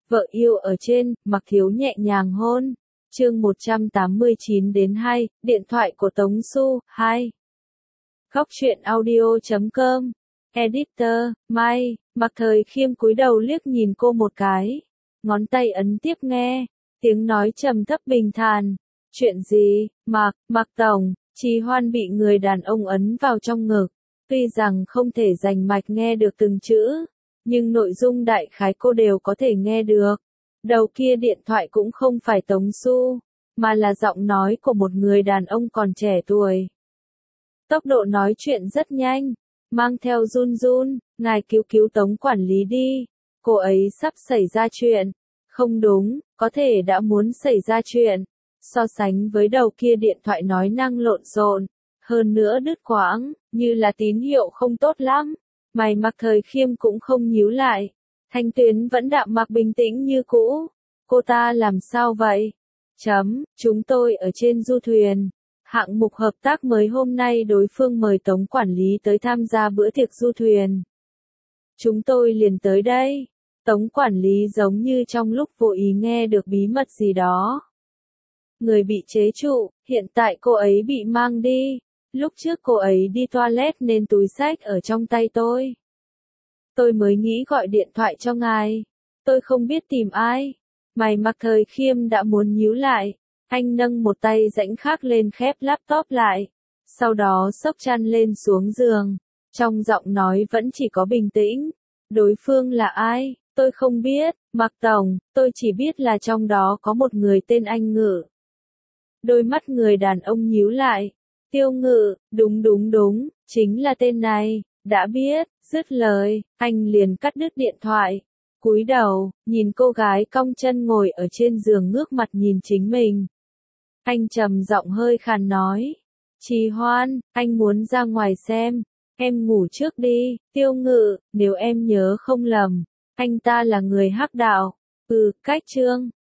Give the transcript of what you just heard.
Vợ yêu ở trên, Mặc Thiếu nhẹ nhàng hôn. Chương 189-2, điện thoại của Tống Xu, 2. Góc truyện audio.com. Editor, Mai, Mặc Thời Khiêm cúi đầu liếc nhìn cô một cái. Ngón tay ấn tiếp nghe. Tiếng nói trầm thấp bình thản. Chuyện gì, Mặc Tổng, Trì Hoan bị người đàn ông ấn vào trong ngực. Tuy rằng không thể rành mạch nghe được từng chữ, nhưng nội dung đại khái cô đều có thể nghe được. Đầu kia điện thoại cũng không phải Tống Xu, mà là giọng nói của một người đàn ông còn trẻ tuổi. Tốc độ nói chuyện rất nhanh, mang theo run run, ngài cứu Tống quản lý đi, cô ấy sắp xảy ra chuyện. Không đúng, có thể đã muốn xảy ra chuyện. So sánh với đầu kia điện thoại nói năng lộn xộn, hơn nữa đứt quãng, như là tín hiệu không tốt lắm. Mày Mặc Thời Khiêm cũng không nhíu lại. Thanh Tuyến vẫn đạm mạc bình tĩnh như cũ. Cô ta làm sao vậy? Chúng tôi ở trên du thuyền. Hạng mục hợp tác mới hôm nay đối phương mời Tống quản lý tới tham gia bữa tiệc du thuyền. Chúng tôi liền tới đây. Tống quản lý giống như trong lúc vô ý nghe được bí mật gì đó. Người bị chế trụ, hiện tại cô ấy bị mang đi. Lúc trước cô ấy đi toilet nên túi xách ở trong tay tôi. Tôi mới nghĩ gọi điện thoại cho ngài. Tôi không biết tìm ai. Mày Mặc Thời Khiêm đã muốn nhíu lại. Anh nâng một tay rãnh khác lên khép laptop lại. Sau đó xốc chăn lên xuống giường. Trong giọng nói vẫn chỉ có bình tĩnh. Đối phương là ai? Tôi không biết, Mặc Tổng, tôi chỉ biết là trong đó có một người tên Anh Ngự. Đôi mắt người đàn ông nhíu lại. Tiêu Ngự, đúng, chính là tên này, đã biết, dứt lời, anh liền cắt đứt điện thoại. Cúi đầu, nhìn cô gái cong chân ngồi ở trên giường ngước mặt nhìn chính mình. Anh trầm giọng hơi khàn nói. Trì Hoan, anh muốn ra ngoài xem, em ngủ trước đi. Tiêu Ngự, nếu em nhớ không lầm, anh ta là người hắc đạo. Cách Trương,